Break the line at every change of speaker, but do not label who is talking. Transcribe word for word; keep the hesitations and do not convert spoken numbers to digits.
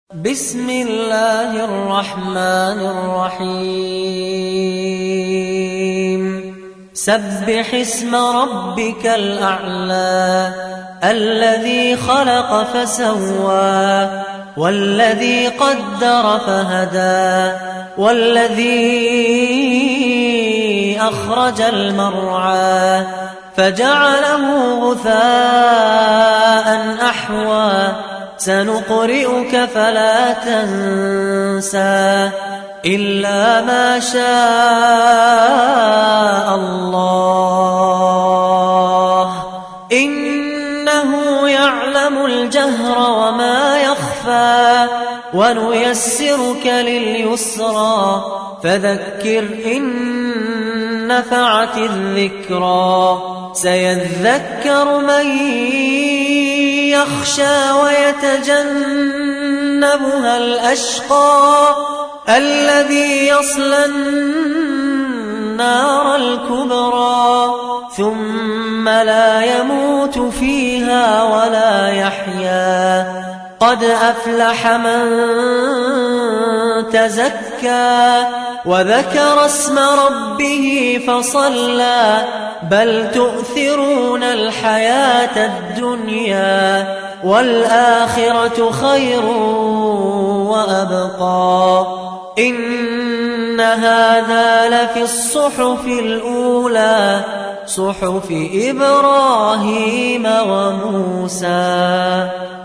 بسم الله الرحمن الرحيم سبح اسم ربك الأعلى الذي خلق فسوى والذي قدر فهدى والذي أخرج المرعى فجعله غثاء أحوى سنقرئك فلا تنسى إلا ما شاء الله إنه يعلم الجهر وما يخفى ونيسرك لليسرى فذكر إن نفعت الذكرى سيذكر من يخشى ويتجنبها الأشقى الذي يصلى النار الكبرى ثم لا يموت فيها ولا يحيا قد أفلح من تزكى وذكر اسم ربه فصلى بل تؤثرون الحياة الدنيا والآخرة خير وأبقى إن هذا لفي الصحف الأولى صحف إبراهيم وموسى.